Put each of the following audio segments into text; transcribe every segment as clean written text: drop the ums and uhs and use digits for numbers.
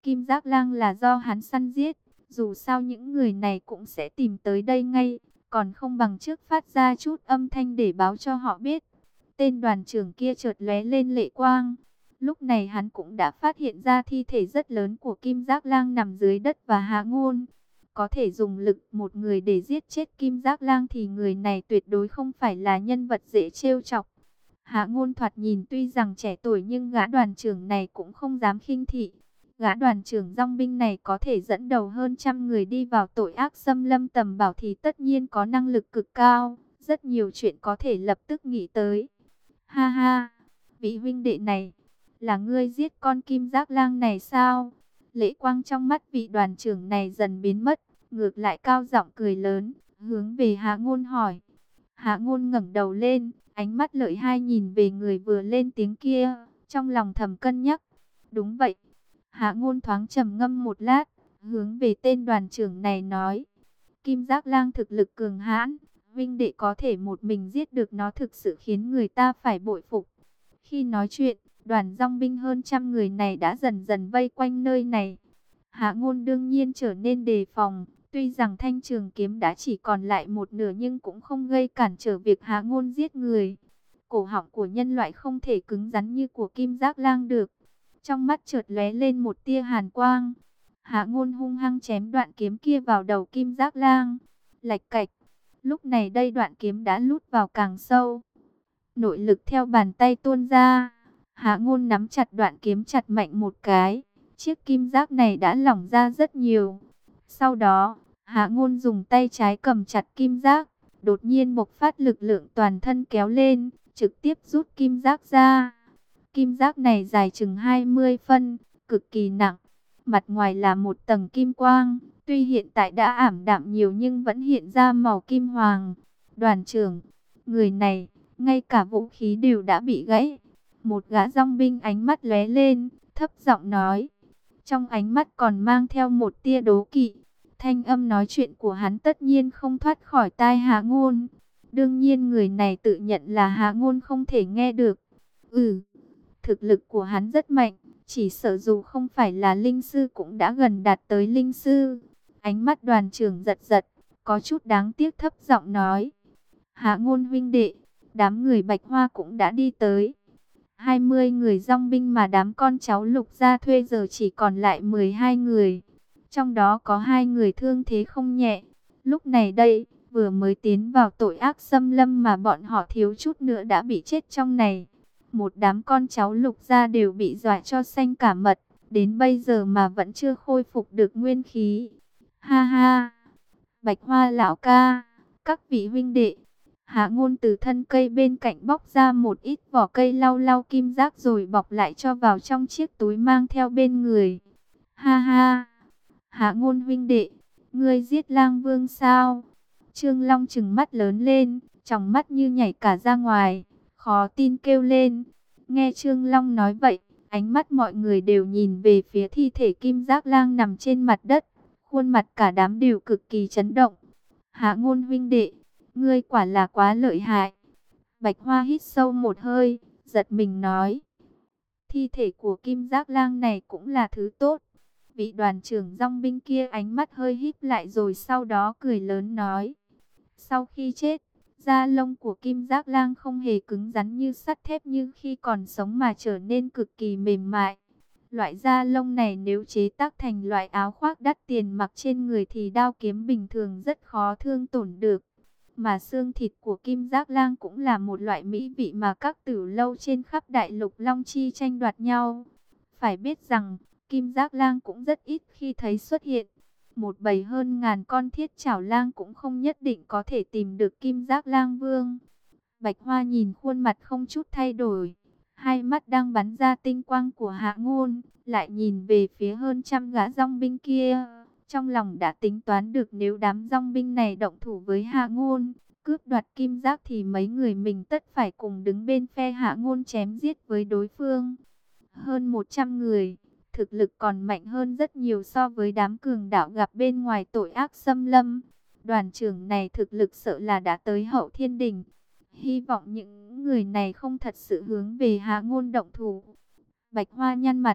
Kim Giác Lang là do hắn săn giết. Dù sao những người này cũng sẽ tìm tới đây ngay, còn không bằng trước phát ra chút âm thanh để báo cho họ biết. Tên đoàn trưởng kia chợt lóe lên lệ quang. Lúc này hắn cũng đã phát hiện ra thi thể rất lớn của Kim Giác Lang nằm dưới đất và Hạ Ngôn. Có thể dùng lực một người để giết chết Kim Giác Lang thì người này tuyệt đối không phải là nhân vật dễ trêu chọc. Hạ Ngôn thoạt nhìn tuy rằng trẻ tuổi nhưng gã đoàn trưởng này cũng không dám khinh thị. Gã đoàn trưởng dòng binh này có thể dẫn đầu hơn trăm người đi vào tội ác xâm lâm tầm bảo thì tất nhiên có năng lực cực cao. Rất nhiều chuyện có thể lập tức nghĩ tới. Ha ha, vị huynh đệ này, là ngươi giết con Kim Giác Lang này sao? Lệ quang trong mắt vị đoàn trưởng này dần biến mất, ngược lại cao giọng cười lớn, hướng về Hạ Ngôn hỏi. Hạ Ngôn ngẩng đầu lên, ánh mắt lợi hai nhìn về người vừa lên tiếng kia, trong lòng thầm cân nhắc. Đúng vậy. Hạ Ngôn thoáng trầm ngâm một lát, hướng về tên đoàn trưởng này nói. Kim Giác Lang thực lực cường hãn, huynh đệ có thể một mình giết được nó thực sự khiến người ta phải bội phục. Khi nói chuyện, đoàn dòng binh hơn trăm người này đã dần dần vây quanh nơi này. Hạ Ngôn đương nhiên trở nên đề phòng. Tuy rằng thanh trường kiếm đã chỉ còn lại một nửa nhưng cũng không gây cản trở việc Hạ Ngôn giết người. Cổ họng của nhân loại không thể cứng rắn như của Kim Giác Lang được. Trong mắt chợt lóe lên một tia hàn quang. Hạ Ngôn hung hăng chém đoạn kiếm kia vào đầu Kim Giác Lang. Lạch cạch. Lúc này đây đoạn kiếm đã lút vào càng sâu. Nội lực theo bàn tay tuôn ra. Hạ Ngôn nắm chặt đoạn kiếm chặt mạnh một cái. Chiếc kim giác này đã lỏng ra rất nhiều. Sau đó, Hạ Ngôn dùng tay trái cầm chặt kim giác, đột nhiên bộc phát lực lượng toàn thân kéo lên, trực tiếp rút kim giác ra. Kim giác này dài chừng 20 phân, cực kỳ nặng. Mặt ngoài là một tầng kim quang, tuy hiện tại đã ảm đạm nhiều nhưng vẫn hiện ra màu kim hoàng. Đoàn trưởng, người này, ngay cả vũ khí đều đã bị gãy. Một gã dòng binh ánh mắt lóe lên, thấp giọng nói. Trong ánh mắt còn mang theo một tia đố kỵ. Thanh âm nói chuyện của hắn tất nhiên không thoát khỏi tai Hạ Ngôn. Đương nhiên người này tự nhận là Hạ Ngôn không thể nghe được. Thực lực của hắn rất mạnh. Chỉ sợ dù không phải là linh sư cũng đã gần đạt tới linh sư. Ánh mắt đoàn trưởng giật giật, có chút đáng tiếc thấp giọng nói. Hạ Ngôn huynh đệ, đám người Bạch Hoa cũng đã đi tới. 20 người dòng binh mà đám con cháu Lục gia thuê giờ chỉ còn lại 12 người. Trong đó có 2 người thương thế không nhẹ. Lúc này đây, vừa mới tiến vào tội ác xâm lâm mà bọn họ thiếu chút nữa đã bị chết trong này. Một đám con cháu Lục gia đều bị dọa cho xanh cả mật. Đến bây giờ mà vẫn chưa khôi phục được nguyên khí. Ha ha! Bạch Hoa lão ca, các vị huynh đệ. Hạ Ngôn từ thân cây bên cạnh bóc ra một ít vỏ cây lau lau kim giác rồi bọc lại cho vào trong chiếc túi mang theo bên người. Ha ha! Hạ Ngôn huynh đệ, ngươi giết Lang Vương sao? Trương Long trừng mắt lớn lên, tròng mắt như nhảy cả ra ngoài, khó tin kêu lên. Nghe Trương Long nói vậy, ánh mắt mọi người đều nhìn về phía thi thể Kim Giác Lang nằm trên mặt đất. Khuôn mặt cả đám đều cực kỳ chấn động. Hạ Ngôn huynh đệ, ngươi quả là quá lợi hại. Bạch Hoa hít sâu một hơi, giật mình nói. Thi thể của Kim Giác Lang này cũng là thứ tốt. Vị đoàn trưởng dòng binh kia ánh mắt hơi híp lại rồi sau đó cười lớn nói. Sau khi chết, da lông của Kim Giác Lang không hề cứng rắn như sắt thép như khi còn sống mà trở nên cực kỳ mềm mại. Loại da lông này nếu chế tác thành loại áo khoác đắt tiền mặc trên người thì đao kiếm bình thường rất khó thương tổn được. Mà xương thịt của Kim Giác Lang cũng là một loại mỹ vị mà các tử lâu trên khắp đại lục Long Chi tranh đoạt nhau. Phải biết rằng, Kim Giác Lang cũng rất ít khi thấy xuất hiện. Một bầy hơn ngàn con thiết chảo lang cũng không nhất định có thể tìm được Kim Giác Lang Vương. Bạch Hoa nhìn khuôn mặt không chút thay đổi. Hai mắt đang bắn ra tinh quang của Hạ Ngôn, lại nhìn về phía hơn trăm gã dòng binh kia. Trong lòng đã tính toán được nếu đám dòng binh này động thủ với Hạ Ngôn, cướp đoạt kim giác thì mấy người mình tất phải cùng đứng bên phe Hạ Ngôn chém giết với đối phương. Hơn 100 người, thực lực còn mạnh hơn rất nhiều so với đám cường đạo gặp bên ngoài tội ác xâm lâm. Đoàn trưởng này thực lực sợ là đã tới hậu thiên đỉnh. Hy vọng những người này không thật sự hướng về Hạ Ngôn động thủ. Bạch Hoa nhăn mặt,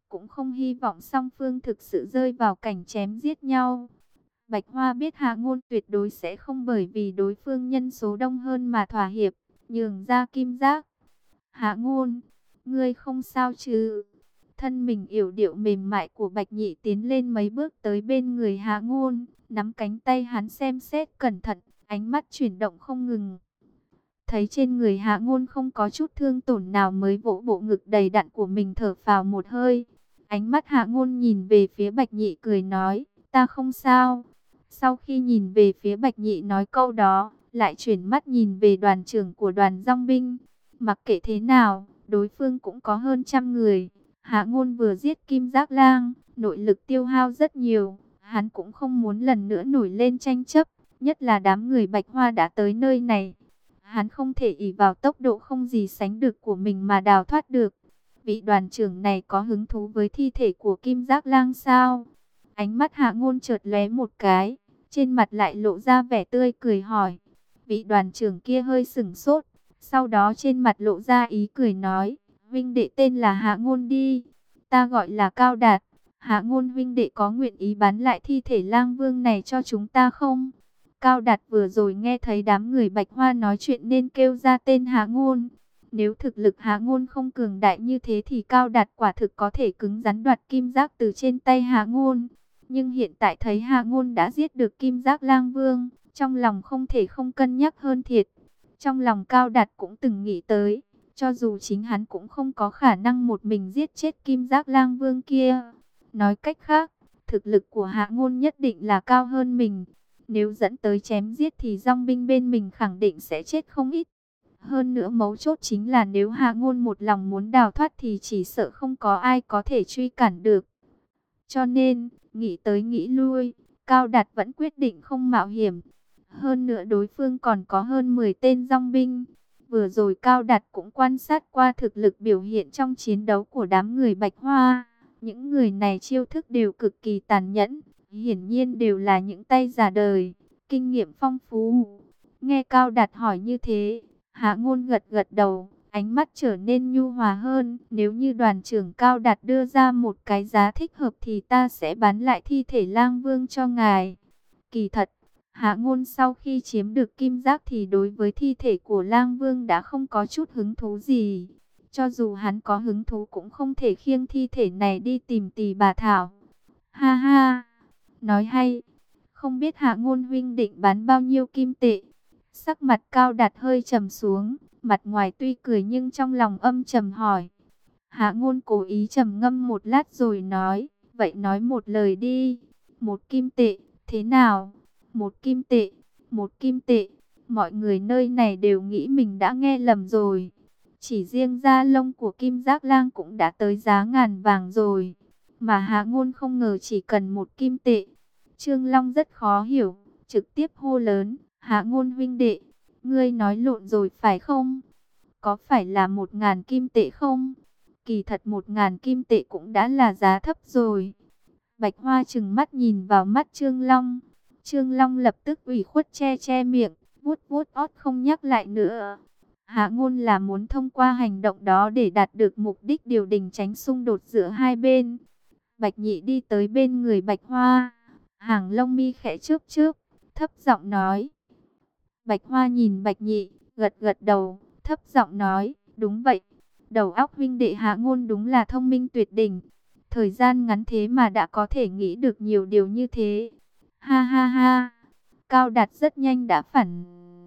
cũng không hy vọng song phương thực sự rơi vào cảnh chém giết nhau. Bạch Hoa biết Hạ Ngôn tuyệt đối sẽ không bởi vì đối phương nhân số đông hơn mà thỏa hiệp, nhường ra kim giác. Hạ Ngôn, ngươi không sao chứ? Thân mình yểu điệu mềm mại của Bạch Nhị tiến lên mấy bước tới bên người Hạ Ngôn, nắm cánh tay hắn xem xét cẩn thận, ánh mắt chuyển động không ngừng. Thấy trên người Hạ Ngôn không có chút thương tổn nào mới vỗ bộ ngực đầy đặn của mình thở phào một hơi. Ánh mắt Hạ Ngôn nhìn về phía Bạch Nhị cười nói, ta không sao. Sau khi nhìn về phía Bạch Nhị nói câu đó, lại chuyển mắt nhìn về đoàn trưởng của đoàn dong binh. Mặc kệ thế nào, đối phương cũng có hơn 100 người. Hạ Ngôn vừa giết Kim Giác Lang, nội lực tiêu hao rất nhiều. Hắn cũng không muốn lần nữa nổi lên tranh chấp, nhất là đám người Bạch Hoa đã tới nơi này. Hắn không thể ỷ vào tốc độ không gì sánh được của mình mà đào thoát được. Vị đoàn trưởng này có hứng thú với thi thể của Kim Giác Lang sao? Ánh mắt Hạ Ngôn chợt lóe một cái, trên mặt lại lộ ra vẻ tươi cười hỏi. Vị đoàn trưởng kia hơi sửng sốt, sau đó trên mặt lộ ra ý cười nói, huynh đệ tên là Hạ Ngôn đi, ta gọi là Cao Đạt. Hạ Ngôn huynh đệ có nguyện ý bán lại thi thể Lang Vương này cho chúng ta không? Cao Đạt vừa rồi nghe thấy đám người Bạch Hoa nói chuyện nên kêu ra tên Hạ Ngôn. Nếu thực lực Hạ Ngôn không cường đại như thế thì Cao Đạt quả thực có thể cứng rắn đoạt kim giác từ trên tay Hạ Ngôn. Nhưng hiện tại thấy Hạ Ngôn đã giết được Kim Giác Lang Vương, trong lòng không thể không cân nhắc hơn thiệt. Trong lòng Cao Đạt cũng từng nghĩ tới, cho dù chính hắn cũng không có khả năng một mình giết chết Kim Giác Lang Vương kia. Nói cách khác, thực lực của Hạ Ngôn nhất định là cao hơn mình. Nếu dẫn tới chém giết thì dòng binh bên mình khẳng định sẽ chết không ít. Hơn nữa mấu chốt chính là nếu Hạ Ngôn một lòng muốn đào thoát thì chỉ sợ không có ai có thể truy cản được. Cho nên, nghĩ tới nghĩ lui, Cao Đạt vẫn quyết định không mạo hiểm. Hơn nữa đối phương còn có hơn 10 tên dòng binh. Vừa rồi Cao Đạt cũng quan sát qua thực lực biểu hiện trong chiến đấu của đám người Bạch Hoa. Những người này chiêu thức đều cực kỳ tàn nhẫn, hiển nhiên đều là những tay già đời, kinh nghiệm phong phú. Nghe Cao Đạt hỏi như thế, Hạ Ngôn gật gật đầu, ánh mắt trở nên nhu hòa hơn. Nếu như đoàn trưởng Cao Đạt đưa ra một cái giá thích hợp thì ta sẽ bán lại thi thể Lang Vương cho ngài. Kỳ thật, Hạ Ngôn sau khi chiếm được kim giác thì đối với thi thể của Lang Vương đã không có chút hứng thú gì. Cho dù hắn có hứng thú cũng không thể khiêng thi thể này đi tìm Tỳ Bà Thảo. Ha ha, nói hay, không biết Hạ Ngôn huynh định bán bao nhiêu kim tệ? Sắc mặt Cao Đạt hơi trầm xuống, mặt ngoài tuy cười nhưng trong lòng âm trầm hỏi. Hạ Ngôn cố ý trầm ngâm một lát rồi nói, vậy nói một lời đi, 1 kim tệ, thế nào? 1 kim tệ, 1 kim tệ, mọi người nơi này đều nghĩ mình đã nghe lầm rồi. Chỉ riêng da lông của Kim Giác Lang cũng đã tới giá ngàn vàng rồi. Mà Hạ Ngôn không ngờ chỉ cần 1 kim tệ. Trương Long rất khó hiểu, trực tiếp hô lớn, Hạ Ngôn huynh đệ, ngươi nói lộn rồi phải không? Có phải là 1000 kim tệ không? Kỳ thật 1000 kim tệ cũng đã là giá thấp rồi. Bạch Hoa trừng mắt nhìn vào mắt Trương Long. Trương Long lập tức ủy khuất che che miệng, vuốt vuốt ót không nhắc lại nữa. Hạ Ngôn là muốn thông qua hành động đó để đạt được mục đích điều đình tránh xung đột giữa hai bên. Bạch Nhị đi tới bên người Bạch Hoa, hàng lông mi khẽ chớp chớp, thấp giọng nói. Bạch Hoa nhìn Bạch Nhị, gật gật đầu, thấp giọng nói, đúng vậy. Đầu óc huynh đệ Hạ Ngôn đúng là thông minh tuyệt đỉnh. Thời gian ngắn thế mà đã có thể nghĩ được nhiều điều như thế. Ha ha ha, Cao Đạt rất nhanh đã phản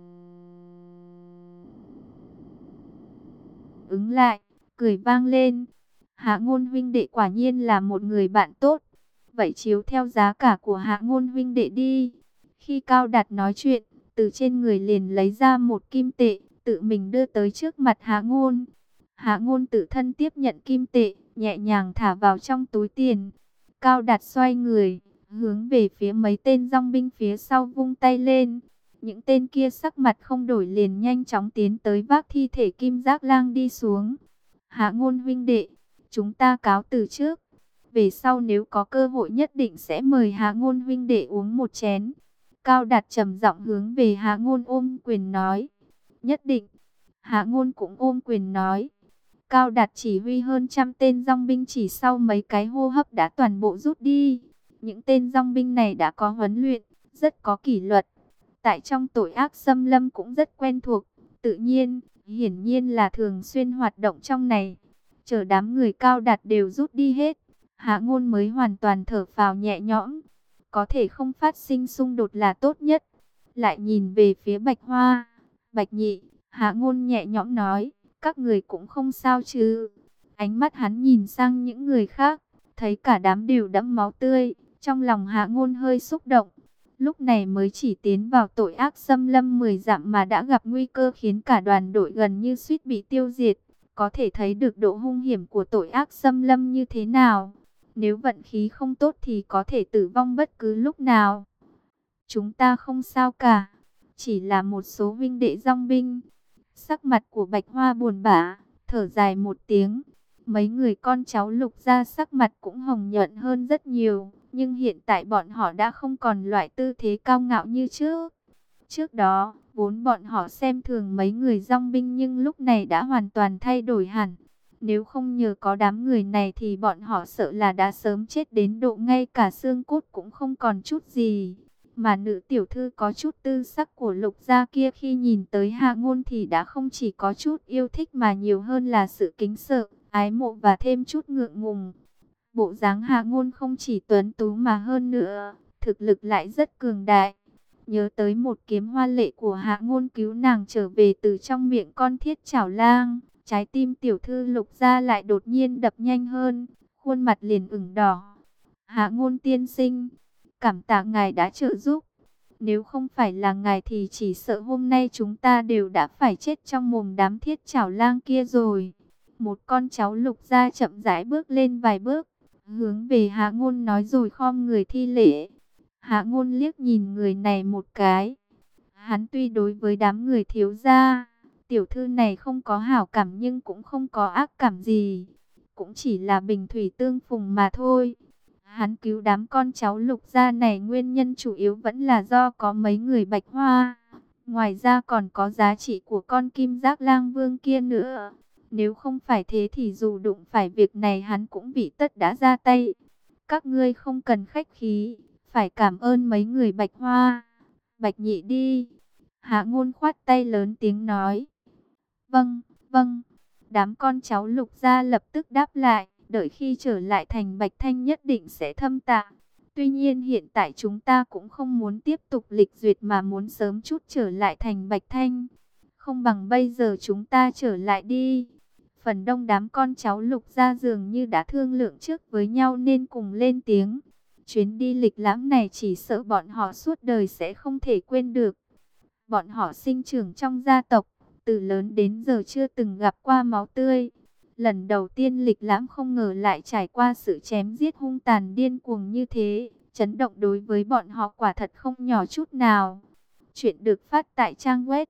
ứng lại, cười vang lên. Hạ Ngôn huynh đệ quả nhiên là một người bạn tốt. Vậy chiếu theo giá cả của Hạ Ngôn huynh đệ đi. Khi Cao Đạt nói chuyện, từ trên người liền lấy ra 1 kim tệ, tự mình đưa tới trước mặt Hạ Ngôn. Hạ Ngôn tự thân tiếp nhận kim tệ, nhẹ nhàng thả vào trong túi tiền. Cao Đạt xoay người, hướng về phía mấy tên dòng binh phía sau vung tay lên. Những tên kia sắc mặt không đổi liền nhanh chóng tiến tới vác thi thể Kim Giác Lang đi xuống. Hạ Ngôn huynh đệ, chúng ta cáo từ trước. Về sau nếu có cơ hội nhất định sẽ mời Hạ Ngôn huynh đệ uống một chén. Cao Đạt trầm giọng hướng về Hạ Ngôn ôm quyền nói. Nhất định. Hạ Ngôn cũng ôm quyền nói. Cao Đạt chỉ huy hơn trăm tên dong binh chỉ sau mấy cái hô hấp đã toàn bộ rút đi. Những tên dong binh này đã có huấn luyện, rất có kỷ luật. Tại trong tội ác xâm lâm cũng rất quen thuộc, tự nhiên, hiển nhiên là thường xuyên hoạt động trong này. Chờ đám người Cao Đạt đều rút đi hết, Hạ Ngôn mới hoàn toàn thở phào nhẹ nhõm. Có thể không phát sinh xung đột là tốt nhất. Lại nhìn về phía Bạch Hoa, Bạch Nhị, Hạ Ngôn nhẹ nhõm nói, các người cũng không sao chứ? Ánh mắt hắn nhìn sang những người khác, thấy cả đám đều đẫm máu tươi, trong lòng Hạ Ngôn hơi xúc động. Lúc này mới chỉ tiến vào tội ác xâm lâm 10 dặm mà đã gặp nguy cơ khiến cả đoàn đội gần như suýt bị tiêu diệt. Có thể thấy được độ hung hiểm của tội ác xâm lâm như thế nào. Nếu vận khí không tốt thì có thể tử vong bất cứ lúc nào. Chúng ta không sao cả, chỉ là một số huynh đệ dong binh. Sắc mặt của Bạch Hoa buồn bã, thở dài một tiếng. Mấy người con cháu Lục gia sắc mặt cũng hồng nhuận hơn rất nhiều, nhưng hiện tại bọn họ đã không còn loại tư thế cao ngạo như trước. Trước đó, vốn bọn họ xem thường mấy người dong binh nhưng lúc này đã hoàn toàn thay đổi hẳn. Nếu không nhờ có đám người này thì bọn họ sợ là đã sớm chết đến độ ngay cả xương cốt cũng không còn chút gì. Mà nữ tiểu thư có chút tư sắc của Lục gia kia khi nhìn tới Hạ Ngôn thì đã không chỉ có chút yêu thích mà nhiều hơn là sự kính sợ, ái mộ và thêm chút ngượng ngùng. Bộ dáng Hạ Ngôn không chỉ tuấn tú mà hơn nữa, thực lực lại rất cường đại. Nhớ tới một kiếm hoa lệ của Hạ Ngôn cứu nàng trở về từ trong miệng con thiết chảo lang, trái tim tiểu thư Lục gia lại đột nhiên đập nhanh hơn, khuôn mặt liền ửng đỏ. Hạ Ngôn tiên sinh, cảm tạ ngài đã trợ giúp. Nếu không phải là ngài thì chỉ sợ hôm nay chúng ta đều đã phải chết trong mồm đám thiết chảo lang kia rồi. Một con cháu Lục gia chậm rãi bước lên vài bước, hướng về Hạ Ngôn nói rồi khom người thi lễ. Hạ Ngôn liếc nhìn người này một cái. Hắn tuy đối với đám người thiếu gia, tiểu thư này không có hảo cảm nhưng cũng không có ác cảm gì. Cũng chỉ là bình thủy tương phùng mà thôi. Hắn cứu đám con cháu Lục gia này nguyên nhân chủ yếu vẫn là do có mấy người Bạch Hoa. Ngoài ra còn có giá trị của con kim giác lang vương kia nữa. Nếu không phải thế thì dù đụng phải việc này hắn cũng bị tất đã ra tay. Các ngươi không cần khách khí, phải cảm ơn mấy người Bạch Hoa. Bạch Nhị đi. Hạ Ngôn khoát tay lớn tiếng nói. Vâng, vâng. Đám con cháu Lục gia lập tức đáp lại. Đợi khi trở lại thành Bạch Thanh nhất định sẽ thâm tạ. Tuy nhiên hiện tại chúng ta cũng không muốn tiếp tục lịch duyệt mà muốn sớm chút trở lại thành Bạch Thanh. Không bằng bây giờ chúng ta trở lại đi. Phần đông đám con cháu Lục gia dường như đã thương lượng trước với nhau nên cùng lên tiếng. Chuyến đi lịch lãm này chỉ sợ bọn họ suốt đời sẽ không thể quên được. Bọn họ sinh trưởng trong gia tộc, từ lớn đến giờ chưa từng gặp qua máu tươi. Lần đầu tiên lịch lãm không ngờ lại trải qua sự chém giết hung tàn điên cuồng như thế. Chấn động đối với bọn họ quả thật không nhỏ chút nào. Chuyện được phát tại trang web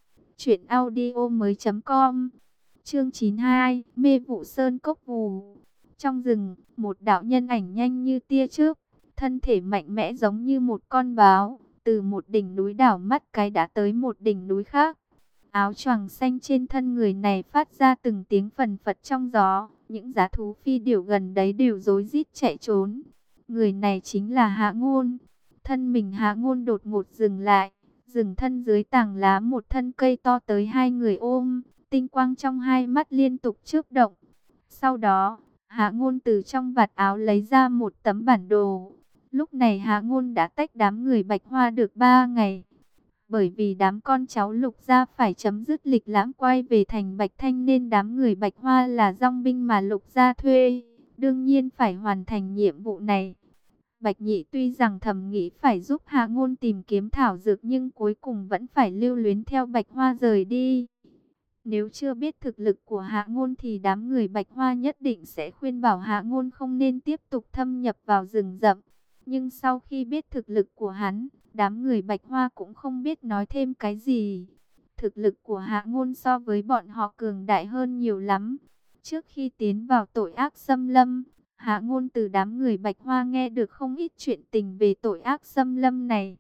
truyệnaudiomoi.com. Chương 92, mê vụ sơn cốc vù. Trong rừng, một đạo nhân ảnh nhanh như tia chớp, thân thể mạnh mẽ giống như một con báo, từ một đỉnh núi đảo mắt cái đã tới một đỉnh núi khác. Áo choàng xanh trên thân người này phát ra từng tiếng phần phật trong gió, những dã thú phi điểu gần đấy đều rối rít chạy trốn. Người này chính là Hạ Ngôn. Thân mình Hạ Ngôn đột ngột dừng lại, dừng thân dưới tàng lá một thân cây to tới hai người ôm, tinh quang trong hai mắt liên tục chớp động. Sau đó, Hạ Ngôn từ trong vạt áo lấy ra một tấm bản đồ. Lúc này Hạ Ngôn đã tách đám người Bạch Hoa được 3 ngày. Bởi vì đám con cháu Lục gia phải chấm dứt lịch lãm quay về thành Bạch Thanh nên đám người Bạch Hoa là dong binh mà Lục gia thuê, đương nhiên phải hoàn thành nhiệm vụ này. Bạch Nhị tuy rằng thầm nghĩ phải giúp Hạ Ngôn tìm kiếm thảo dược nhưng cuối cùng vẫn phải lưu luyến theo Bạch Hoa rời đi. Nếu chưa biết thực lực của Hạ Ngôn thì đám người Bạch Hoa nhất định sẽ khuyên bảo Hạ Ngôn không nên tiếp tục thâm nhập vào rừng rậm. Nhưng sau khi biết thực lực của hắn, đám người Bạch Hoa cũng không biết nói thêm cái gì. Thực lực của Hạ Ngôn so với bọn họ cường đại hơn nhiều lắm. Trước khi tiến vào tội ác xâm lâm, Hạ Ngôn từ đám người Bạch Hoa nghe được không ít chuyện tình về tội ác xâm lâm này.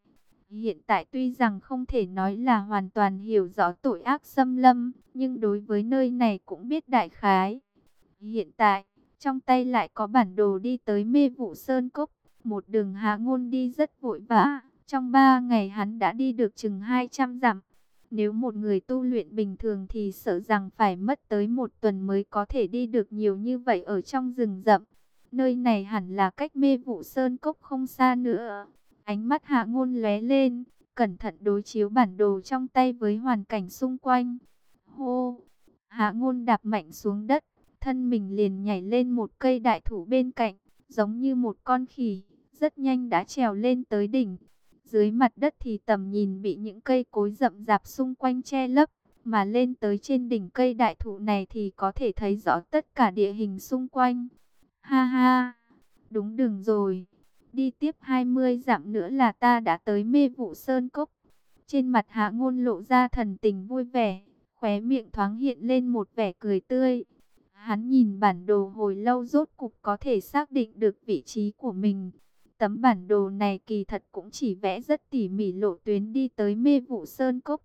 Hiện tại tuy rằng không thể nói là hoàn toàn hiểu rõ tội ác xâm lâm, nhưng đối với nơi này cũng biết đại khái. Hiện tại, trong tay lại có bản đồ đi tới Mê Vụ Sơn Cốc. Một đường Hạ Ngôn đi rất vội vã, trong 3 ngày hắn đã đi được chừng 200 dặm. Nếu một người tu luyện bình thường thì sợ rằng phải mất tới 1 tuần mới có thể đi được nhiều như vậy ở trong rừng rậm. Nơi này hẳn là cách Mê Vụ Sơn Cốc không xa nữa. Ánh mắt Hạ Ngôn lóe lên, cẩn thận đối chiếu bản đồ trong tay với hoàn cảnh xung quanh. Hô! Hạ Ngôn đạp mạnh xuống đất, thân mình liền nhảy lên một cây đại thụ bên cạnh, giống như một con khỉ, rất nhanh đã trèo lên tới đỉnh. Dưới mặt đất thì tầm nhìn bị những cây cối rậm rạp xung quanh che lấp, mà lên tới trên đỉnh cây đại thụ này thì có thể thấy rõ tất cả địa hình xung quanh. Ha ha, đúng đường rồi. Đi tiếp 20 dặm nữa là ta đã tới Mê Vụ Sơn Cốc. Trên mặt Hạ Ngôn lộ ra thần tình vui vẻ, khóe miệng thoáng hiện lên một vẻ cười tươi. Hắn nhìn bản đồ hồi lâu rốt cục có thể xác định được vị trí của mình. Tấm bản đồ này kỳ thật cũng chỉ vẽ rất tỉ mỉ lộ tuyến đi tới Mê Vụ Sơn Cốc.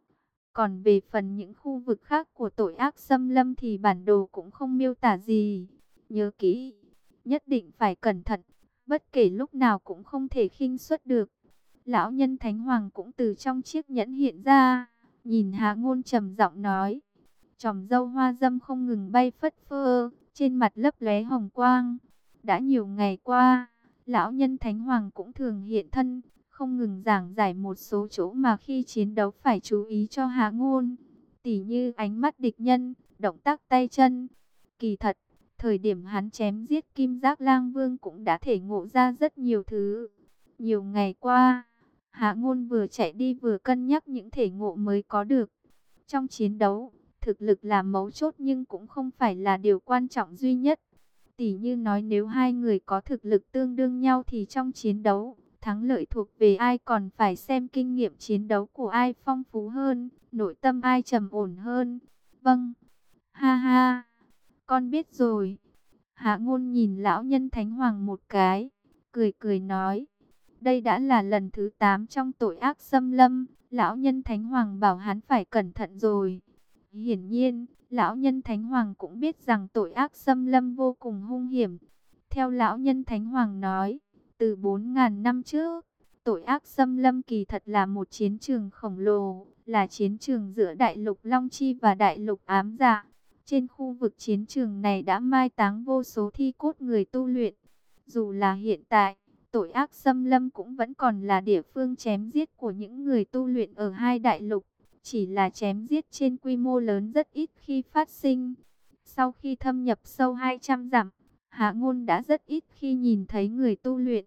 Còn về phần những khu vực khác của tội ác xâm lâm thì bản đồ cũng không miêu tả gì. Nhớ kỹ, nhất định phải cẩn thận, bất kể lúc nào cũng không thể khinh suất được. Lão nhân Thánh Hoàng cũng từ trong chiếc nhẫn hiện ra, nhìn Hạ Ngôn trầm giọng nói. Chòm râu hoa dâm không ngừng bay phất phơ, trên mặt lấp lóe hồng quang. Đã nhiều ngày qua, lão nhân Thánh Hoàng cũng thường hiện thân, không ngừng giảng giải một số chỗ mà khi chiến đấu phải chú ý cho Hạ Ngôn. Tỉ như ánh mắt địch nhân, động tác tay chân. Kỳ thật, thời điểm hắn chém giết Kim Giác Lang Vương cũng đã thể ngộ ra rất nhiều thứ. Nhiều ngày qua, Hạ Ngôn vừa chạy đi vừa cân nhắc những thể ngộ mới có được. Trong chiến đấu, thực lực là mấu chốt nhưng cũng không phải là điều quan trọng duy nhất. Tỉ như nói nếu hai người có thực lực tương đương nhau thì trong chiến đấu, thắng lợi thuộc về ai còn phải xem kinh nghiệm chiến đấu của ai phong phú hơn, nội tâm ai trầm ổn hơn. Vâng, ha ha, con biết rồi. Hạ Ngôn nhìn lão nhân Thánh Hoàng một cái, cười cười nói. Đây đã là lần thứ 8 trong tội ác xâm lâm, lão nhân Thánh Hoàng bảo hắn phải cẩn thận rồi. Hiển nhiên, lão nhân Thánh Hoàng cũng biết rằng tội ác xâm lâm vô cùng hung hiểm. Theo lão nhân Thánh Hoàng nói, từ 4.000 năm trước, tội ác xâm lâm kỳ thật là một chiến trường khổng lồ, là chiến trường giữa đại lục Long Chi và đại lục Ám Dạ. Trên khu vực chiến trường này đã mai táng vô số thi cốt người tu luyện. Dù là hiện tại, tội ác xâm lâm cũng vẫn còn là địa phương chém giết của những người tu luyện ở hai đại lục. Chỉ là chém giết trên quy mô lớn rất ít khi phát sinh. Sau khi thâm nhập sâu 200 dặm, Hạ Ngôn đã rất ít khi nhìn thấy người tu luyện.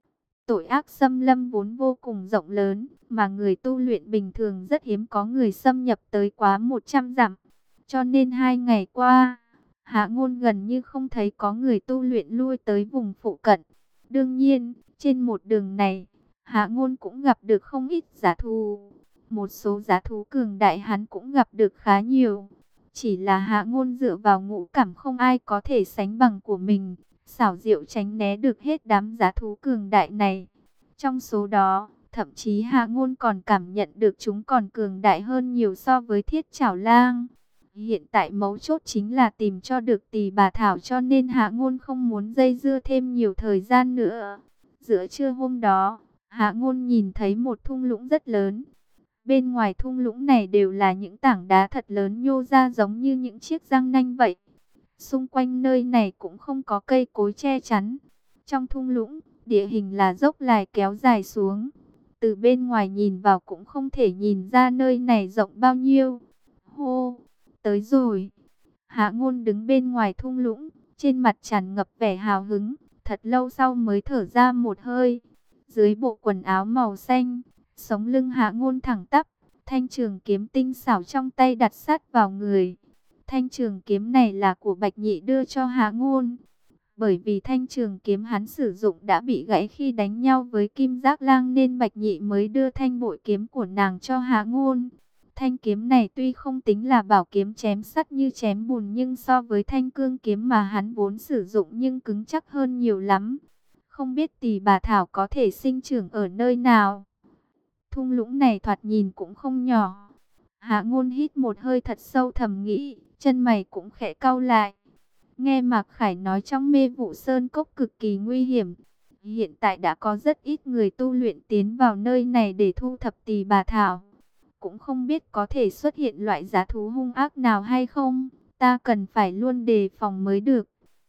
Tội ác xâm lâm vốn vô cùng rộng lớn, mà người tu luyện bình thường rất hiếm có người xâm nhập tới quá 100 dặm. Cho nên 2 ngày qua, Hạ Ngôn gần như không thấy có người tu luyện lui tới vùng phụ cận. Đương nhiên, trên một đường này, Hạ Ngôn cũng gặp được không ít giả thú. Một số giá thú cường đại hắn cũng gặp được khá nhiều. Chỉ là Hạ Ngôn dựa vào ngũ cảm không ai có thể sánh bằng của mình, xảo diệu tránh né được hết đám giá thú cường đại này. Trong số đó, thậm chí Hạ Ngôn còn cảm nhận được chúng còn cường đại hơn nhiều so với Thiết Chảo Lang. Hiện tại mấu chốt chính là tìm cho được Tỳ Bà Thảo, cho nên Hạ Ngôn không muốn dây dưa thêm nhiều thời gian nữa. Giữa trưa hôm đó, Hạ Ngôn nhìn thấy một thung lũng rất lớn. Bên ngoài thung lũng này đều là những tảng đá thật lớn nhô ra giống như những chiếc răng nanh vậy. Xung quanh nơi này cũng không có cây cối che chắn. Trong thung lũng, địa hình là dốc lài kéo dài xuống. Từ bên ngoài nhìn vào cũng không thể nhìn ra nơi này rộng bao nhiêu. Hô, tới rồi. Hạ Ngôn đứng bên ngoài thung lũng, trên mặt tràn ngập vẻ hào hứng. Thật lâu sau mới thở ra một hơi. Dưới bộ quần áo màu xanh, sống lưng Hạ Ngôn thẳng tắp, thanh trường kiếm tinh xảo trong tay đặt sát vào người. Thanh trường kiếm này là của Bạch Nhị đưa cho Hạ Ngôn. Bởi vì thanh trường kiếm hắn sử dụng đã bị gãy khi đánh nhau với Kim Giác Lang nên Bạch Nhị mới đưa thanh bội kiếm của nàng cho Hạ Ngôn. Thanh kiếm này tuy không tính là bảo kiếm chém sắt như chém bùn, nhưng so với thanh cương kiếm mà hắn vốn sử dụng nhưng cứng chắc hơn nhiều lắm. Không biết Tỳ Bà Thảo có thể sinh trưởng ở nơi nào? Thung lũng này thoạt nhìn cũng không nhỏ. Hạ Ngôn hít một hơi thật sâu thầm nghĩ, chân mày cũng khẽ cau lại. Nghe Mạc Khải nói trong Mê Vụ Sơn Cốc cực kỳ nguy hiểm. Hiện tại đã có rất ít người tu luyện tiến vào nơi này để thu thập tỳ bà thảo. Cũng không biết có thể xuất hiện loại giá thú hung ác nào hay không. Ta cần phải luôn đề phòng mới được.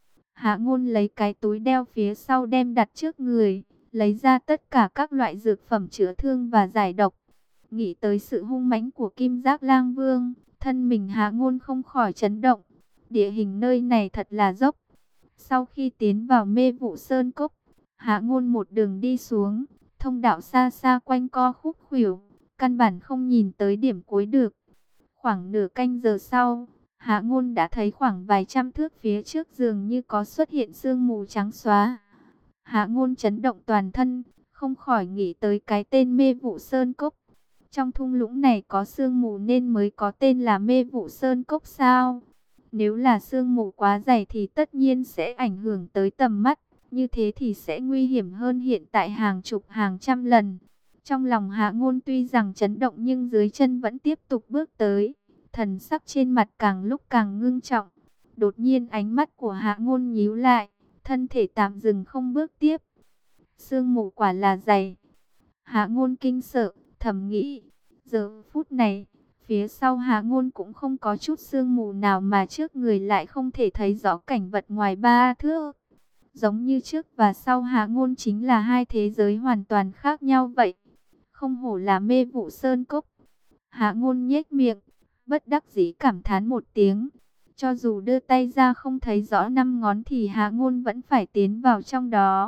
Hạ Ngôn lấy cái túi đeo phía sau đem đặt trước người, lấy ra tất cả các loại dược phẩm chữa thương và giải độc. Nghĩ tới sự hung mãnh của Kim Giác Lang Vương, thân mình Hạ Ngôn không khỏi chấn động. Địa hình nơi này thật là dốc. Sau khi tiến vào Mê Vụ Sơn Cốc, Hạ Ngôn một đường đi xuống, thông đạo xa xa quanh co khúc khuỷu, căn bản không nhìn tới điểm cuối được. Khoảng nửa canh giờ sau, Hạ Ngôn đã thấy khoảng vài trăm thước phía trước dường như có xuất hiện sương mù trắng xóa. Hạ Ngôn chấn động toàn thân, không khỏi nghĩ tới cái tên Mê Vụ Sơn Cốc. Trong thung lũng này có sương mù nên mới có tên là Mê Vụ Sơn Cốc sao? Nếu là sương mù quá dày thì tất nhiên sẽ ảnh hưởng tới tầm mắt, như thế thì sẽ nguy hiểm hơn hiện tại hàng chục hàng trăm lần. Trong lòng Hạ Ngôn tuy rằng chấn động nhưng dưới chân vẫn tiếp tục bước tới, thần sắc trên mặt càng lúc càng ngưng trọng. Đột nhiên ánh mắt của Hạ Ngôn nhíu lại, thân thể tạm dừng không bước tiếp. Sương mù quả là dày. Hạ Ngôn kinh sợ, thầm nghĩ, giờ phút này, phía sau Hạ Ngôn cũng không có chút sương mù nào mà trước người lại không thể thấy rõ cảnh vật ngoài 3 thước. Giống như trước và sau Hạ Ngôn chính là hai thế giới hoàn toàn khác nhau vậy. Không hổ là Mê Vụ Sơn Cốc. Hạ Ngôn nhếch miệng, bất đắc dĩ cảm thán một tiếng. Cho dù đưa tay ra không thấy rõ 5 ngón thì Hạ Ngôn vẫn phải tiến vào trong đó.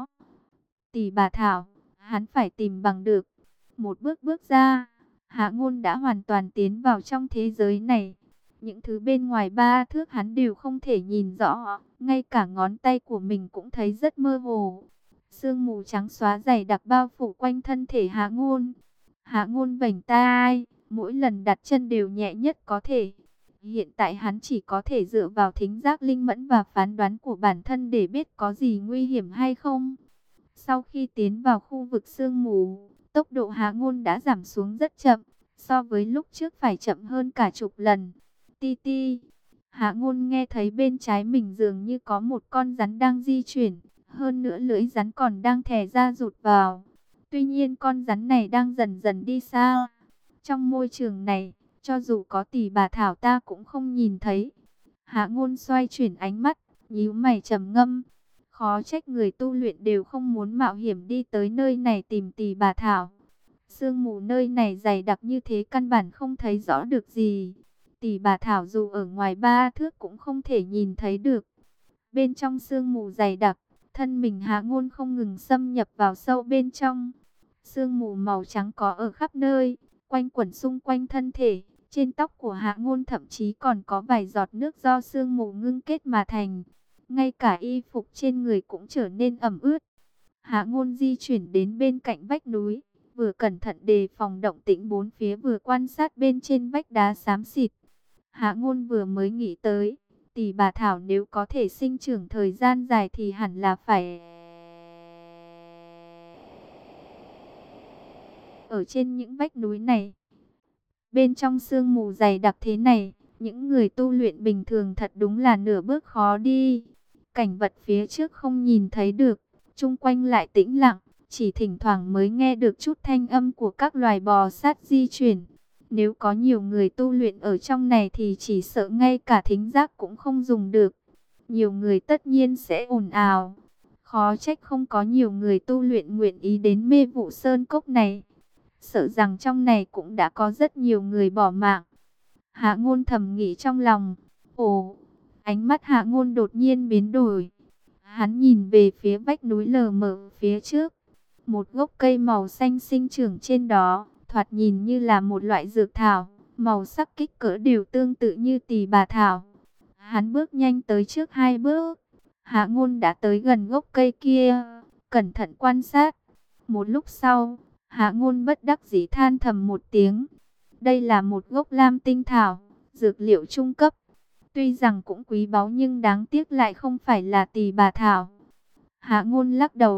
Tỷ bà thảo, hắn phải tìm bằng được. Một bước bước ra, Hạ Ngôn đã hoàn toàn tiến vào trong thế giới này. Những thứ bên ngoài 3 thước hắn đều không thể nhìn rõ, ngay cả ngón tay của mình cũng thấy rất mơ hồ. Sương mù trắng xóa dày đặc bao phủ quanh thân thể Hạ Ngôn. Hạ Ngôn vểnh tai, mỗi lần đặt chân đều nhẹ nhất có thể. Hiện tại hắn chỉ có thể dựa vào thính giác linh mẫn và phán đoán của bản thân để biết có gì nguy hiểm hay không. Sau khi tiến vào khu vực sương mù, tốc độ Hạ Ngôn đã giảm xuống rất chậm, so với lúc trước phải chậm hơn cả chục lần. Ti ti, Hạ Ngôn nghe thấy bên trái mình dường như có một con rắn đang di chuyển, hơn nữa lưỡi rắn còn đang thè ra rụt vào. Tuy nhiên con rắn này đang dần dần đi xa. Trong môi trường này, cho dù có tỷ bà thảo ta cũng không nhìn thấy. Hạ Ngôn xoay chuyển ánh mắt, nhíu mày trầm ngâm. Khó trách người tu luyện đều không muốn mạo hiểm đi tới nơi này tìm tỳ bà thảo. Sương mù nơi này dày đặc như thế căn bản không thấy rõ được gì. Tỳ bà thảo dù ở ngoài 3 thước cũng không thể nhìn thấy được. Bên trong sương mù dày đặc, thân mình Hạ Ngôn không ngừng xâm nhập vào sâu bên trong. Sương mù màu trắng có ở khắp nơi, quanh quẩn xung quanh thân thể. Trên tóc của Hạ Ngôn thậm chí còn có vài giọt nước do sương mù ngưng kết mà thành. Ngay cả y phục trên người cũng trở nên ẩm ướt. Hạ Ngôn di chuyển đến bên cạnh vách núi, vừa cẩn thận đề phòng động tĩnh bốn phía vừa quan sát bên trên vách đá xám xịt. Hạ Ngôn vừa mới nghĩ tới, tỷ bà thảo nếu có thể sinh trưởng thời gian dài thì hẳn là phải ở trên những vách núi này. Bên trong sương mù dày đặc thế này, những người tu luyện bình thường thật đúng là nửa bước khó đi. Cảnh vật phía trước không nhìn thấy được, chung quanh lại tĩnh lặng, chỉ thỉnh thoảng mới nghe được chút thanh âm của các loài bò sát di chuyển. Nếu có nhiều người tu luyện ở trong này thì chỉ sợ ngay cả thính giác cũng không dùng được. Nhiều người tất nhiên sẽ ồn ào. Khó trách không có nhiều người tu luyện nguyện ý đến Mê Vụ Sơn Cốc này. Sợ rằng trong này cũng đã có rất nhiều người bỏ mạng. Hạ Ngôn thầm nghĩ trong lòng. Ồ, ánh mắt Hạ Ngôn đột nhiên biến đổi. Hắn nhìn về phía vách núi lờ mờ phía trước. Một gốc cây màu xanh sinh trưởng trên đó, thoạt nhìn như là một loại dược thảo. Màu sắc kích cỡ đều tương tự như tỳ bà thảo. Hắn bước nhanh tới trước 2 bước. Hạ Ngôn đã tới gần gốc cây kia, cẩn thận quan sát. Một lúc sau, Hạ Ngôn bất đắc dĩ than thầm một tiếng. Đây là một gốc lam tinh thảo, dược liệu trung cấp. Tuy rằng cũng quý báu nhưng đáng tiếc lại không phải là tỳ bà thảo. Hạ Ngôn lắc đầu,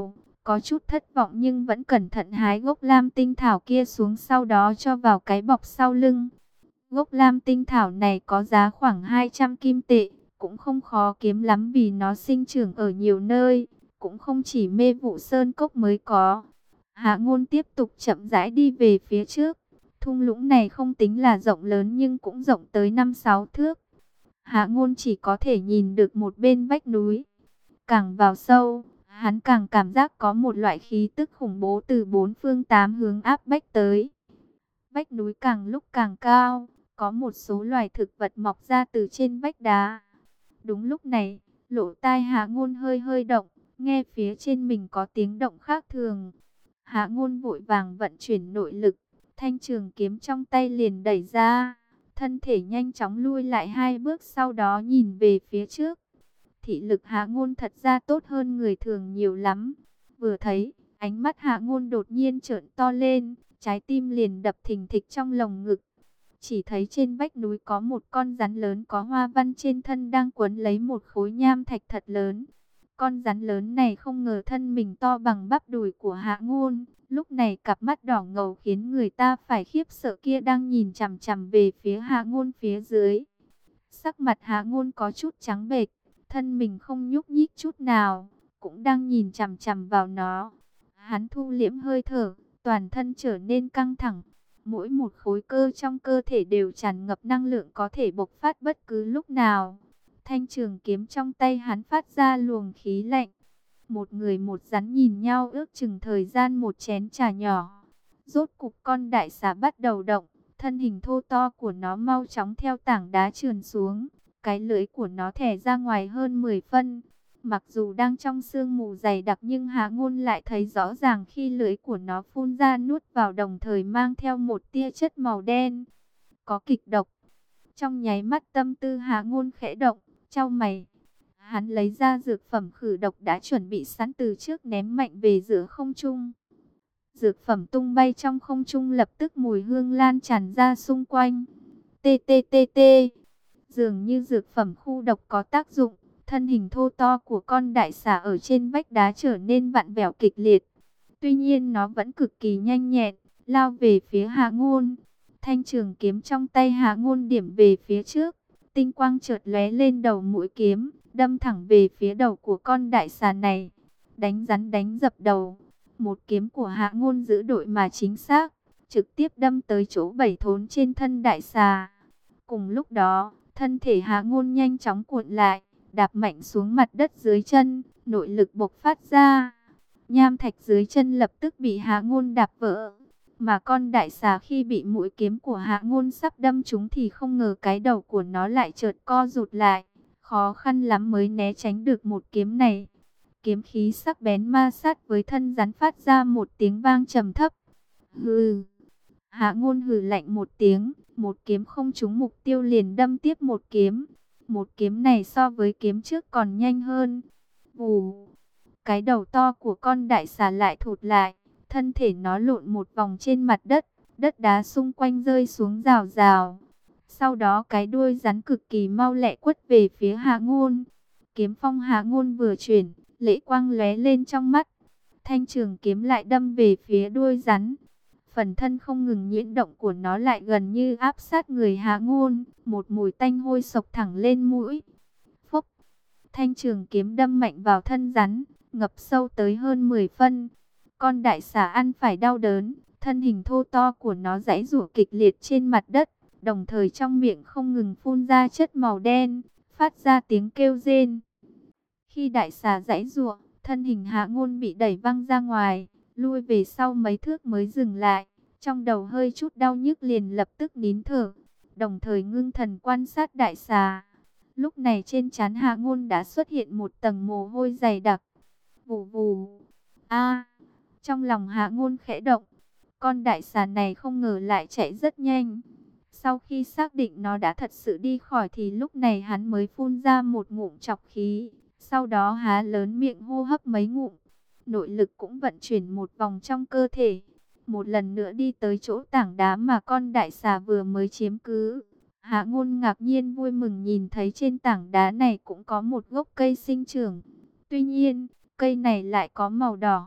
có chút thất vọng nhưng vẫn cẩn thận hái gốc lam tinh thảo kia xuống, sau đó cho vào cái bọc sau lưng. Gốc lam tinh thảo này có giá khoảng 200 kim tệ, cũng không khó kiếm lắm vì nó sinh trưởng ở nhiều nơi, cũng không chỉ Mê Vụ Sơn Cốc mới có. Hạ Ngôn tiếp tục chậm rãi đi về phía trước. Thung lũng này không tính là rộng lớn nhưng cũng rộng tới 5-6 thước. Hạ Ngôn chỉ có thể nhìn được một bên vách núi. Càng vào sâu, hắn càng cảm giác có một loại khí tức khủng bố từ bốn phương tám hướng áp bách tới. Vách núi càng lúc càng cao, có một số loài thực vật mọc ra từ trên vách đá. Đúng lúc này, lỗ tai Hạ Ngôn hơi hơi động, nghe phía trên mình có tiếng động khác thường. Hạ Ngôn vội vàng vận chuyển nội lực, thanh trường kiếm trong tay liền đẩy ra, thân thể nhanh chóng lui lại 2 bước, sau đó nhìn về phía trước. Thị lực Hạ Ngôn thật ra tốt hơn người thường nhiều lắm. Vừa thấy, ánh mắt Hạ Ngôn đột nhiên trợn to lên, trái tim liền đập thình thịch trong lồng ngực. Chỉ thấy trên vách núi có một con rắn lớn có hoa văn trên thân đang quấn lấy một khối nham thạch thật lớn. Con rắn lớn này không ngờ thân mình to bằng bắp đùi của Hạ Ngôn. Lúc này cặp mắt đỏ ngầu khiến người ta phải khiếp sợ kia đang nhìn chằm chằm về phía Hạ Ngôn phía dưới. Sắc mặt Hạ Ngôn có chút trắng bệch, thân mình không nhúc nhích chút nào, cũng đang nhìn chằm chằm vào nó. Hắn thu liễm hơi thở, toàn thân trở nên căng thẳng. Mỗi một khối cơ trong cơ thể đều tràn ngập năng lượng có thể bộc phát bất cứ lúc nào. Thanh trường kiếm trong tay hắn phát ra luồng khí lạnh. Một người một rắn nhìn nhau ước chừng thời gian một chén trà nhỏ. Rốt cục con đại xà bắt đầu động, thân hình thô to của nó mau chóng theo tảng đá trườn xuống. Cái lưỡi của nó thè ra ngoài hơn 10 phân. Mặc dù đang trong sương mù dày đặc nhưng Hạ Ngôn lại thấy rõ ràng khi lưỡi của nó phun ra nuốt vào đồng thời mang theo một tia chất màu đen. Có kịch độc. Trong nháy mắt tâm tư Hạ Ngôn khẽ động, chau mày. Hắn lấy ra dược phẩm khử độc đã chuẩn bị sẵn từ trước ném mạnh về giữa không trung. Dược phẩm tung bay trong không trung, lập tức mùi hương lan tràn ra xung quanh. Tê tê tê tê. Dường như dược phẩm khu độc có tác dụng, thân hình thô to của con đại xà ở trên vách đá trở nên vặn vẹo kịch liệt. Tuy nhiên nó vẫn cực kỳ nhanh nhẹn, lao về phía Hạ Ngôn. Thanh trường kiếm trong tay Hạ Ngôn điểm về phía trước, tinh quang chợt lóe lên đầu mũi kiếm, đâm thẳng về phía đầu của con đại xà này. Đánh rắn đánh dập đầu, một kiếm của Hạ Ngôn giữ đội mà chính xác, trực tiếp đâm tới chỗ bảy thốn trên thân đại xà. Cùng lúc đó, thân thể Hạ Ngôn nhanh chóng cuộn lại, đạp mạnh xuống mặt đất dưới chân, nội lực bộc phát ra. Nham thạch dưới chân lập tức bị Hạ Ngôn đạp vỡ. Mà con đại xà khi bị mũi kiếm của Hạ Ngôn sắp đâm trúng thì không ngờ cái đầu của nó lại chợt co rụt lại. Khó khăn lắm mới né tránh được một kiếm này. Kiếm khí sắc bén ma sát với thân rắn phát ra một tiếng vang trầm thấp. Hừ. Hạ Ngôn hừ lạnh một tiếng, một kiếm không trúng mục tiêu liền đâm tiếp một kiếm. Một kiếm này so với kiếm trước còn nhanh hơn. Vù. Cái đầu to của con đại xà lại thụt lại, thân thể nó lộn một vòng trên mặt đất, đất đá xung quanh rơi xuống rào rào. Sau đó cái đuôi rắn cực kỳ mau lẹ quất về phía Hạ Ngôn. Kiếm phong Hạ Ngôn vừa chuyển, lệ quang lóe lên trong mắt. Thanh trường kiếm lại đâm về phía đuôi rắn. Phần thân không ngừng nhuyễn động của nó lại gần như áp sát người Hạ Ngôn, một mùi tanh hôi xộc thẳng lên mũi. Phốc, thanh trường kiếm đâm mạnh vào thân rắn, ngập sâu tới hơn 10 phân. Con đại xà ăn phải đau đớn, thân hình thô to của nó giãy giụa kịch liệt trên mặt đất, đồng thời trong miệng không ngừng phun ra chất màu đen, phát ra tiếng kêu rên. Khi đại xà giãy giụa, thân hình Hạ Ngôn bị đẩy văng ra ngoài, lui về sau mấy thước mới dừng lại. Trong đầu hơi chút đau nhức liền lập tức nín thở, đồng thời ngưng thần quan sát đại xà. Lúc này trên trán Hạ Ngôn đã xuất hiện một tầng mồ hôi dày đặc. Vù vù. A. Trong lòng Hạ Ngôn khẽ động. Con đại xà này không ngờ lại chạy rất nhanh. Sau khi xác định nó đã thật sự đi khỏi thì lúc này hắn mới phun ra một ngụm trọc khí. Sau đó há lớn miệng hô hấp mấy ngụm. Nội lực cũng vận chuyển một vòng trong cơ thể. Một lần nữa đi tới chỗ tảng đá mà con đại xà vừa mới chiếm cứ. Hạ Ngôn ngạc nhiên vui mừng nhìn thấy trên tảng đá này cũng có một gốc cây sinh trưởng. Tuy nhiên, cây này lại có màu đỏ,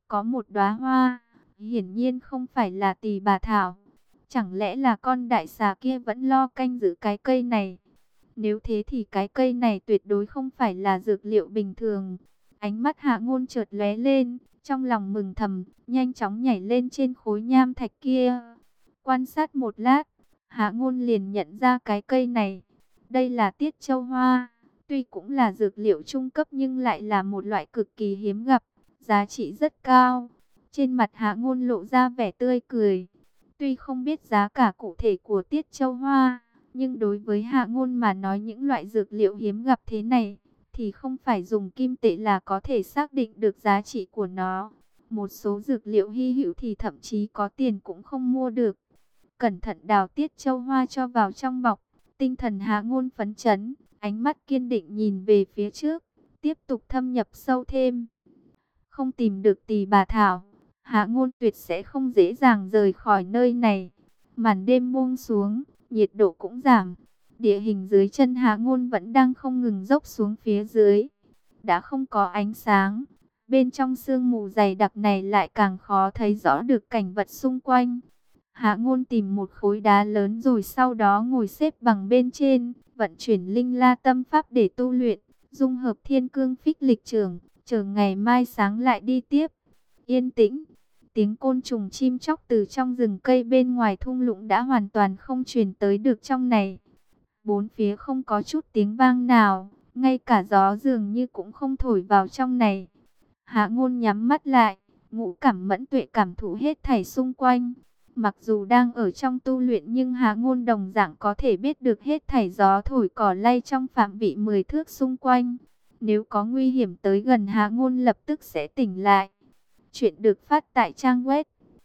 có một đóa hoa, hiển nhiên không phải là tỳ bà thảo. Chẳng lẽ là con đại xà kia vẫn lo canh giữ cái cây này? Nếu thế thì cái cây này tuyệt đối không phải là dược liệu bình thường. Ánh mắt Hạ Ngôn chợt lóe lên, trong lòng mừng thầm, nhanh chóng nhảy lên trên khối nham thạch kia. Quan sát một lát, Hạ Ngôn liền nhận ra cái cây này. Đây là tiết châu hoa, tuy cũng là dược liệu trung cấp nhưng lại là một loại cực kỳ hiếm gặp, giá trị rất cao. Trên mặt Hạ Ngôn lộ ra vẻ tươi cười. Tuy không biết giá cả cụ thể của tiết châu hoa, nhưng đối với Hạ Ngôn mà nói những loại dược liệu hiếm gặp thế này, thì không phải dùng kim tệ là có thể xác định được giá trị của nó. Một số dược liệu hy hữu thì thậm chí có tiền cũng không mua được. Cẩn thận đào tiết châu hoa cho vào trong bọc, tinh thần Hạ Ngôn phấn chấn, ánh mắt kiên định nhìn về phía trước, tiếp tục thâm nhập sâu thêm. Không tìm được tỳ bà thảo, Hạ Ngôn tuyệt sẽ không dễ dàng rời khỏi nơi này. Màn đêm buông xuống, nhiệt độ cũng giảm. Địa hình dưới chân Hạ Ngôn vẫn đang không ngừng dốc xuống phía dưới. Đã không có ánh sáng, bên trong sương mù dày đặc này lại càng khó thấy rõ được cảnh vật xung quanh. Hạ Ngôn tìm một khối đá lớn rồi sau đó ngồi xếp bằng bên trên, vận chuyển linh la tâm pháp để tu luyện, dung hợp thiên cương phích lịch trưởng, chờ ngày mai sáng lại đi tiếp. Yên tĩnh, tiếng côn trùng chim chóc từ trong rừng cây bên ngoài thung lũng đã hoàn toàn không truyền tới được trong này. Bốn phía không có chút tiếng vang nào, ngay cả gió dường như cũng không thổi vào trong này. Hạ Ngôn nhắm mắt lại, ngũ cảm mẫn tuệ cảm thụ hết thảy xung quanh. Mặc dù đang ở trong tu luyện nhưng Hạ Ngôn đồng dạng có thể biết được hết thảy gió thổi cỏ lay trong phạm vị 10 thước xung quanh. Nếu có nguy hiểm tới gần Hạ Ngôn lập tức sẽ tỉnh lại. Chuyện được phát tại trang web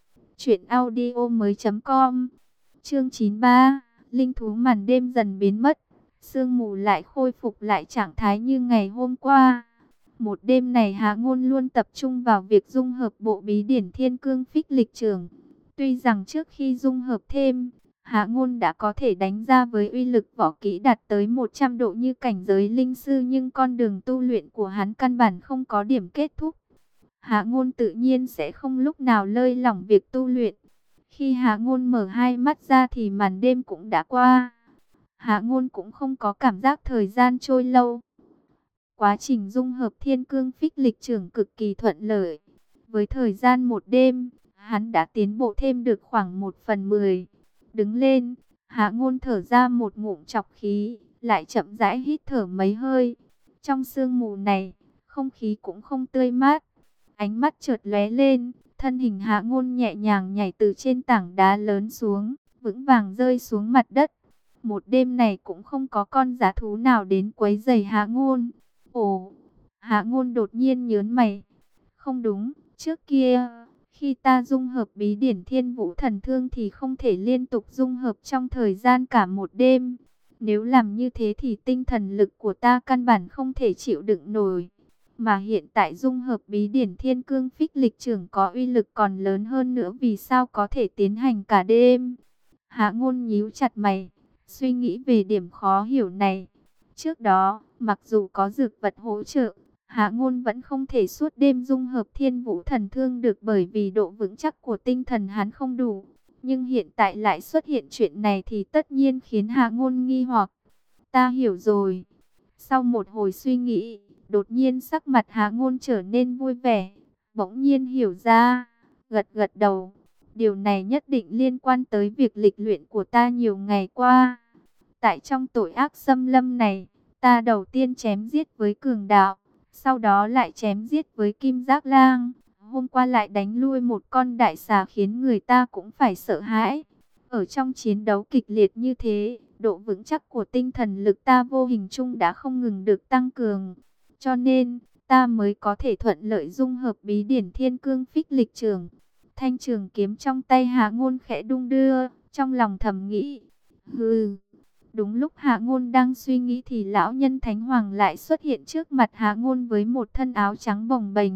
truyệnaudiomoi.com. Chương 93, linh thú màn đêm dần biến mất, sương mù lại khôi phục lại trạng thái như ngày hôm qua. Một đêm này Hạ Ngôn luôn tập trung vào việc dung hợp bộ bí điển Thiên Cương Phích Lịch Trưởng. Tuy rằng trước khi dung hợp thêm, Hạ Ngôn đã có thể đánh ra với uy lực võ kỹ đạt tới 100 độ như cảnh giới linh sư, nhưng con đường tu luyện của hắn căn bản không có điểm kết thúc. Hạ Ngôn tự nhiên sẽ không lúc nào lơi lỏng việc tu luyện. Khi Hạ Ngôn mở hai mắt ra thì màn đêm cũng đã qua. Hạ Ngôn cũng không có cảm giác thời gian trôi lâu. Quá trình dung hợp Thiên Cương Phích Lịch Trưởng cực kỳ thuận lợi. Với thời gian một đêm, hắn đã tiến bộ thêm được khoảng 1/10. Đứng lên, Hạ Ngôn thở ra một ngụm trọc khí, lại chậm rãi hít thở mấy hơi. Trong sương mù này, không khí cũng không tươi mát. Ánh mắt chợt lóe lên, thân hình Hạ Ngôn nhẹ nhàng nhảy từ trên tảng đá lớn xuống, vững vàng rơi xuống mặt đất. Một đêm này cũng không có con dã thú nào đến quấy rầy Hạ Ngôn. Ồ, Hạ Ngôn đột nhiên nhớn mày. Không đúng, trước kia, khi ta dung hợp bí điển Thiên Vũ Thần Thương thì không thể liên tục dung hợp trong thời gian cả một đêm. Nếu làm như thế thì tinh thần lực của ta căn bản không thể chịu đựng nổi. Mà hiện tại dung hợp bí điển Thiên Cương Phích Lịch Trưởng có uy lực còn lớn hơn nữa, vì sao có thể tiến hành cả đêm? Hạ Ngôn nhíu chặt mày, suy nghĩ về điểm khó hiểu này. Trước đó, mặc dù có dược vật hỗ trợ, Hạ Ngôn vẫn không thể suốt đêm dung hợp Thiên Vũ Thần Thương được, bởi vì độ vững chắc của tinh thần hắn không đủ. Nhưng hiện tại lại xuất hiện chuyện này thì tất nhiên khiến Hạ Ngôn nghi hoặc. Ta hiểu rồi. Sau một hồi suy nghĩ, đột nhiên sắc mặt Hạ Ngôn trở nên vui vẻ, bỗng nhiên hiểu ra, gật gật đầu. Điều này nhất định liên quan tới việc lịch luyện của ta nhiều ngày qua. Tại trong tội ác xâm lâm này, ta đầu tiên chém giết với cường đạo, sau đó lại chém giết với Kim Giác Lang. Hôm qua lại đánh lui một con đại xà khiến người ta cũng phải sợ hãi. Ở trong chiến đấu kịch liệt như thế, độ vững chắc của tinh thần lực ta vô hình chung đã không ngừng được tăng cường. Cho nên, ta mới có thể thuận lợi dung hợp bí điển Thiên Cương Phích Lịch Trưởng. Thanh trường kiếm trong tay Hạ Ngôn khẽ đung đưa, trong lòng thầm nghĩ. Hừ. Đúng lúc Hạ Ngôn đang suy nghĩ thì lão nhân Thánh Hoàng lại xuất hiện trước mặt Hạ Ngôn với một thân áo trắng bồng bềnh.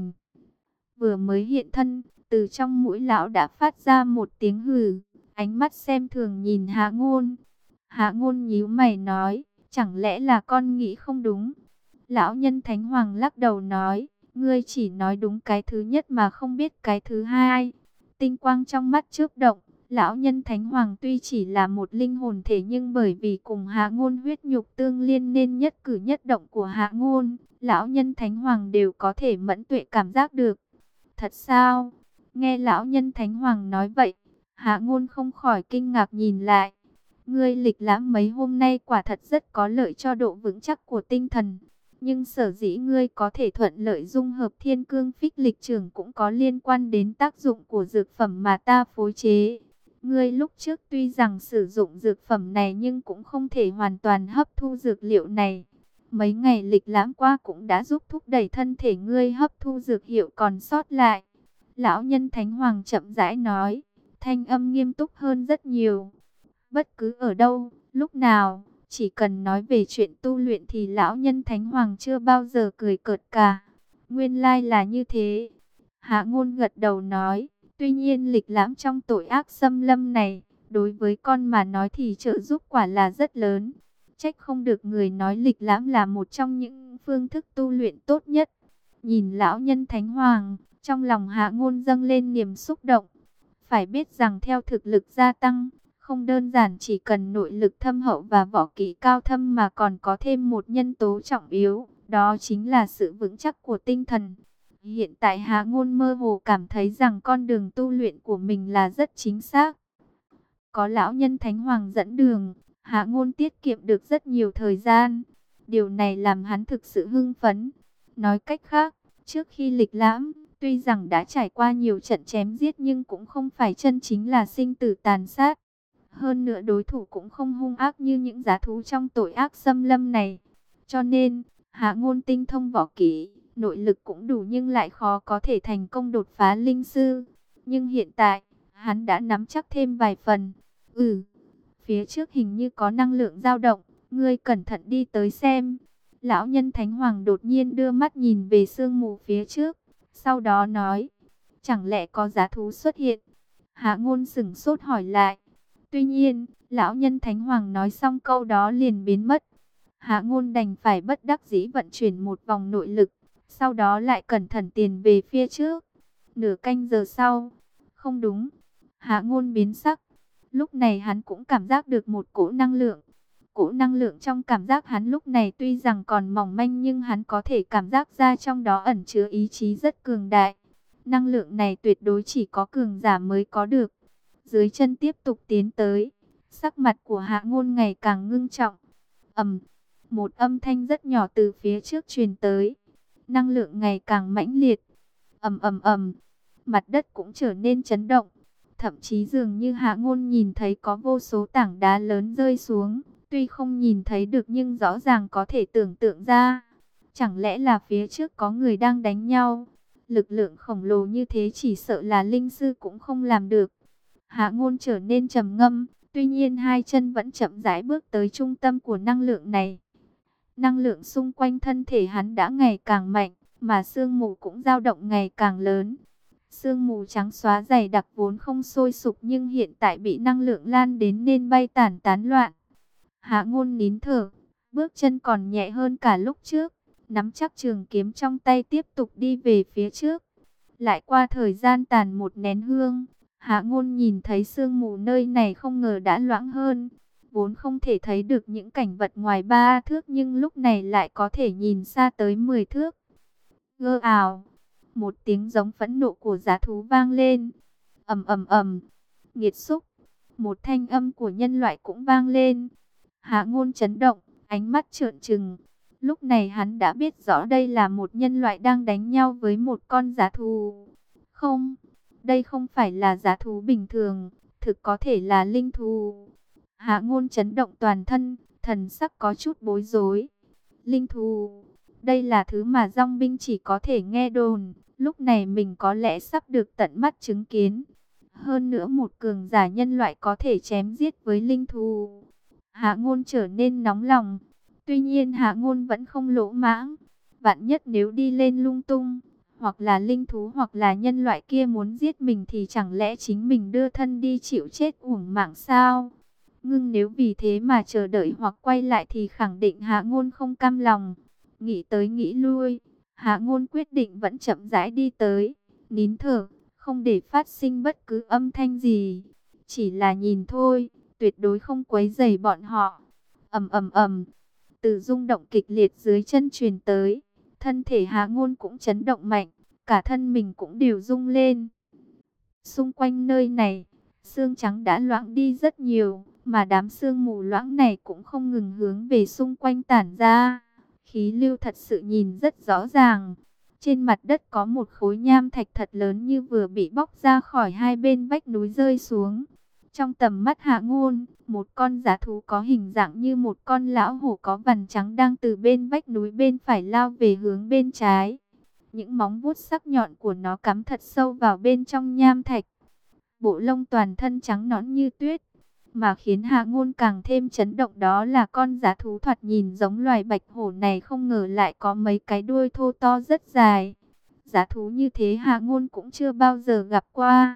Vừa mới hiện thân, từ trong mũi lão đã phát ra một tiếng hừ, ánh mắt xem thường nhìn Hạ Ngôn. Hạ Ngôn nhíu mày nói, chẳng lẽ là con nghĩ không đúng? Lão nhân Thánh Hoàng lắc đầu nói, Ngươi chỉ nói đúng cái thứ nhất mà không biết cái thứ hai. Tinh quang trong mắt chớp động. Lão nhân Thánh Hoàng tuy chỉ là một linh hồn thể nhưng bởi vì cùng Hạ Ngôn huyết nhục tương liên nên nhất cử nhất động của Hạ Ngôn, lão nhân Thánh Hoàng đều có thể mẫn tuệ cảm giác được. Thật sao? Nghe lão nhân Thánh Hoàng nói vậy, Hạ Ngôn không khỏi kinh ngạc nhìn lại. Ngươi lịch lãm mấy hôm nay quả thật rất có lợi cho độ vững chắc của tinh thần. Nhưng sở dĩ ngươi có thể thuận lợi dung hợp thiên cương phích lịch trưởng cũng có liên quan đến tác dụng của dược phẩm mà ta phối chế. Ngươi lúc trước tuy rằng sử dụng dược phẩm này nhưng cũng không thể hoàn toàn hấp thu dược liệu này. Mấy ngày lịch lãm qua cũng đã giúp thúc đẩy thân thể ngươi hấp thu dược hiệu còn sót lại. Lão nhân Thánh Hoàng chậm rãi nói, thanh âm nghiêm túc hơn rất nhiều. Bất cứ ở đâu, lúc nào, chỉ cần nói về chuyện tu luyện thì lão nhân Thánh Hoàng chưa bao giờ cười cợt cả. Nguyên lai là như thế. Hạ Ngôn gật đầu nói, tuy nhiên lịch lãm trong tội ác xâm lâm này, đối với con mà nói thì trợ giúp quả là rất lớn. Trách không được người nói lịch lãm là một trong những phương thức tu luyện tốt nhất. Nhìn lão nhân Thánh Hoàng, trong lòng Hạ Ngôn dâng lên niềm xúc động. Phải biết rằng theo thực lực gia tăng, không đơn giản chỉ cần nội lực thâm hậu và võ kỹ cao thâm mà còn có thêm một nhân tố trọng yếu, đó chính là sự vững chắc của tinh thần. Hiện tại Hạ Ngôn mơ hồ cảm thấy rằng con đường tu luyện của mình là rất chính xác. Có lão nhân Thánh Hoàng dẫn đường, Hạ Ngôn tiết kiệm được rất nhiều thời gian. Điều này làm hắn thực sự hưng phấn. Nói cách khác, trước khi lịch lãm, tuy rằng đã trải qua nhiều trận chém giết nhưng cũng không phải chân chính là sinh tử tàn sát. Hơn nữa đối thủ cũng không hung ác như những giá thú trong tội ác xâm lâm này. Cho nên, Hạ Ngôn tinh thông võ kỹ, nội lực cũng đủ nhưng lại khó có thể thành công đột phá linh sư. Nhưng hiện tại, hắn đã nắm chắc thêm vài phần. Phía trước hình như có năng lượng dao động, ngươi cẩn thận đi tới xem. Lão nhân Thánh Hoàng đột nhiên đưa mắt nhìn về sương mù phía trước, sau đó nói, chẳng lẽ có giá thú xuất hiện? Hạ Ngôn sững sốt hỏi lại. Tuy nhiên, lão nhân Thánh Hoàng nói xong câu đó liền biến mất. Hạ Ngôn đành phải bất đắc dĩ vận chuyển một vòng nội lực, sau đó lại cẩn thận tiến về phía trước. Nửa canh giờ sau, không đúng, Hạ Ngôn biến sắc. Lúc này hắn cũng cảm giác được một cỗ năng lượng. Cỗ năng lượng trong cảm giác hắn lúc này tuy rằng còn mỏng manh nhưng hắn có thể cảm giác ra trong đó ẩn chứa ý chí rất cường đại. Năng lượng này tuyệt đối chỉ có cường giả mới có được. Dưới chân tiếp tục tiến tới, sắc mặt của Hạ Ngôn ngày càng ngưng trọng. Một âm thanh rất nhỏ từ phía trước truyền tới. Năng lượng ngày càng mãnh liệt. Mặt đất cũng trở nên chấn động. Thậm chí dường như Hạ Ngôn nhìn thấy có vô số tảng đá lớn rơi xuống. Tuy không nhìn thấy được nhưng rõ ràng có thể tưởng tượng ra. Chẳng lẽ là phía trước có người đang đánh nhau? Lực lượng khổng lồ như thế chỉ sợ là linh sư cũng không làm được. Hạ Ngôn trở nên trầm ngâm, tuy nhiên hai chân vẫn chậm rãi bước tới trung tâm của năng lượng này. Năng lượng xung quanh thân thể hắn đã ngày càng mạnh, mà sương mù cũng dao động ngày càng lớn. Sương mù trắng xóa dày đặc vốn không sôi sục nhưng hiện tại bị năng lượng lan đến nên bay tản tán loạn. Hạ Ngôn nín thở, bước chân còn nhẹ hơn cả lúc trước, nắm chắc trường kiếm trong tay tiếp tục đi về phía trước. Lại qua thời gian tàn một nén hương, Hạ Ngôn nhìn thấy sương mù nơi này không ngờ đã loãng hơn. Vốn không thể thấy được những cảnh vật ngoài 3 thước nhưng lúc này lại có thể nhìn xa tới 10 thước. Gơ ào, một tiếng giống phẫn nộ của giá thú vang lên. Nghiệt xúc, một thanh âm của nhân loại cũng vang lên. Hạ Ngôn chấn động, ánh mắt trợn trừng. Lúc này hắn đã biết rõ đây là một nhân loại đang đánh nhau với một con giá thú. Không, đây không phải là giá thú bình thường, thực có thể là linh thú. Hạ Ngôn chấn động toàn thân, thần sắc có chút bối rối. Linh thú, đây là thứ mà dòng binh chỉ có thể nghe đồn, lúc này mình có lẽ sắp được tận mắt chứng kiến. Hơn nữa một cường giả nhân loại có thể chém giết với linh thú. Hạ Ngôn trở nên nóng lòng. Tuy nhiên Hạ Ngôn vẫn không lỗ mãng. Vạn nhất nếu đi lên lung tung, hoặc là linh thú hoặc là nhân loại kia muốn giết mình thì chẳng lẽ chính mình đưa thân đi chịu chết uổng mạng sao? Nhưng nếu vì thế mà chờ đợi hoặc quay lại thì khẳng định Hạ Ngôn không cam lòng. Nghĩ tới nghĩ lui, Hạ Ngôn quyết định vẫn chậm rãi đi tới, nín thở, không để phát sinh bất cứ âm thanh gì. Chỉ là nhìn thôi, tuyệt đối không quấy rầy bọn họ. Ầm ầm ầm, từ rung động kịch liệt dưới chân truyền tới, thân thể Hạ Ngôn cũng chấn động mạnh, cả thân mình cũng đều rung lên. Xung quanh nơi này, sương trắng đã loãng đi rất nhiều, mà đám sương mù loãng này cũng không ngừng hướng về xung quanh tản ra. Khí lưu thật sự nhìn rất rõ ràng. Trên mặt đất có một khối nham thạch thật lớn như vừa bị bóc ra khỏi hai bên vách núi rơi xuống. Trong tầm mắt Hạ Ngôn, một con dã thú có hình dạng như một con lão hổ có vằn trắng đang từ bên vách núi bên phải lao về hướng bên trái. Những móng vuốt sắc nhọn của nó cắm thật sâu vào bên trong nham thạch. Bộ lông toàn thân trắng nõn như tuyết. Mà khiến Hạ Ngôn càng thêm chấn động đó là con dã thú thoạt nhìn giống loài bạch hổ này không ngờ lại có mấy cái đuôi thô to rất dài. Dã thú như thế Hạ Ngôn cũng chưa bao giờ gặp qua.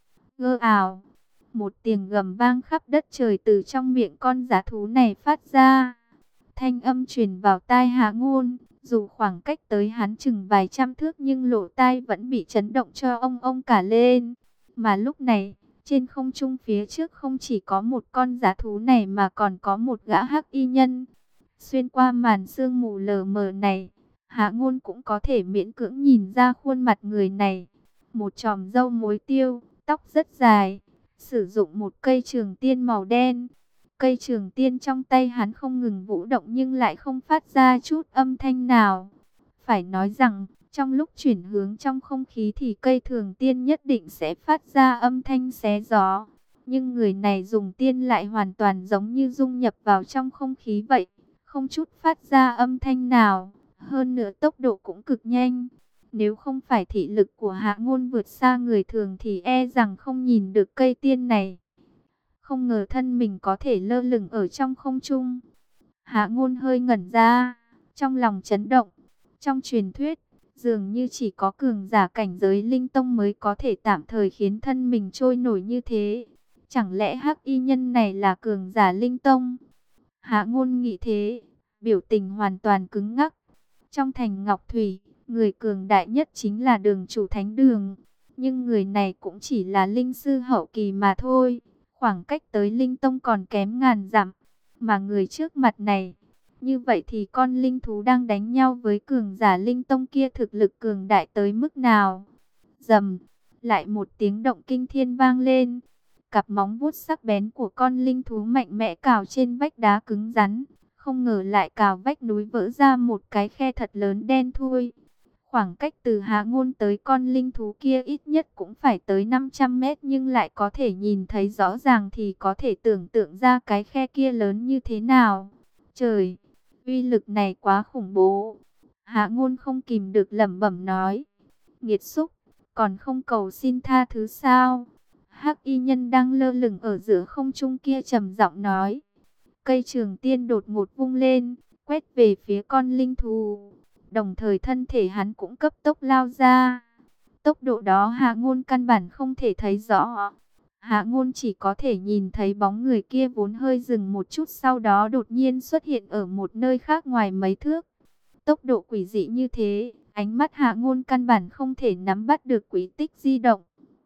Gơ ảo, một tiếng gầm vang khắp đất trời từ trong miệng con dã thú này phát ra. Thanh âm truyền vào tai Hạ Ngôn, dù khoảng cách tới hắn chừng vài trăm thước nhưng lỗ tai vẫn bị chấn động cho ông cả lên. Mà lúc này, trên không trung phía trước không chỉ có một con dã thú này mà còn có một gã hắc y nhân. Xuyên qua màn sương mù lờ mờ này, Hạ Ngôn cũng có thể miễn cưỡng nhìn ra khuôn mặt người này. Một chòm râu muối tiêu, tóc rất dài, sử dụng một cây trường tiên màu đen. Cây trường tiên trong tay hắn không ngừng vũ động nhưng lại không phát ra chút âm thanh nào. Phải nói rằng, trong lúc chuyển hướng trong không khí thì cây trường tiên nhất định sẽ phát ra âm thanh xé gió. Nhưng người này dùng tiên lại hoàn toàn giống như dung nhập vào trong không khí vậy, không chút phát ra âm thanh nào. Hơn nữa tốc độ cũng cực nhanh. Nếu không phải thị lực của Hạ Ngôn vượt xa người thường thì e rằng không nhìn được cây tiên này. Không ngờ thân mình có thể lơ lửng ở trong không trung. Hạ Ngôn hơi ngẩn ra, trong lòng chấn động. Trong truyền thuyết, dường như chỉ có cường giả cảnh giới linh tông mới có thể tạm thời khiến thân mình trôi nổi như thế. Chẳng lẽ hắc y nhân này là cường giả linh tông? Hạ Ngôn nghĩ thế, biểu tình hoàn toàn cứng ngắc. Trong thành Ngọc Thủy, người cường đại nhất chính là đường chủ thánh đường. Nhưng người này cũng chỉ là linh sư hậu kỳ mà thôi. Khoảng cách tới linh tông còn kém ngàn dặm. Mà người trước mặt này, như vậy thì con linh thú đang đánh nhau với cường giả linh tông kia thực lực cường đại tới mức nào? Rầm, lại một tiếng động kinh thiên vang lên. Cặp móng vuốt sắc bén của con linh thú mạnh mẽ cào trên vách đá cứng rắn. Không ngờ lại cào vách núi vỡ ra một cái khe thật lớn đen thui. Khoảng cách từ Hạ Ngôn tới con linh thú kia ít nhất cũng phải tới 500 mét nhưng lại có thể nhìn thấy rõ ràng thì có thể tưởng tượng ra cái khe kia lớn như thế nào. Trời, uy lực này quá khủng bố. Hạ Ngôn không kìm được lẩm bẩm nói. Nghiệt xúc, còn không cầu xin tha thứ sao? Hắc y nhân đang lơ lửng ở giữa không trung kia trầm giọng nói. Cây trường tiên đột ngột vung lên, quét về phía con linh thú. Đồng thời thân thể hắn cũng cấp tốc lao ra. Tốc độ đó Hạ Ngôn căn bản không thể thấy rõ. Hạ Ngôn chỉ có thể nhìn thấy bóng người kia vốn hơi dừng một chút sau đó đột nhiên xuất hiện ở một nơi khác ngoài mấy thước. Tốc độ quỷ dị như thế, ánh mắt Hạ Ngôn căn bản không thể nắm bắt được quỹ tích di động.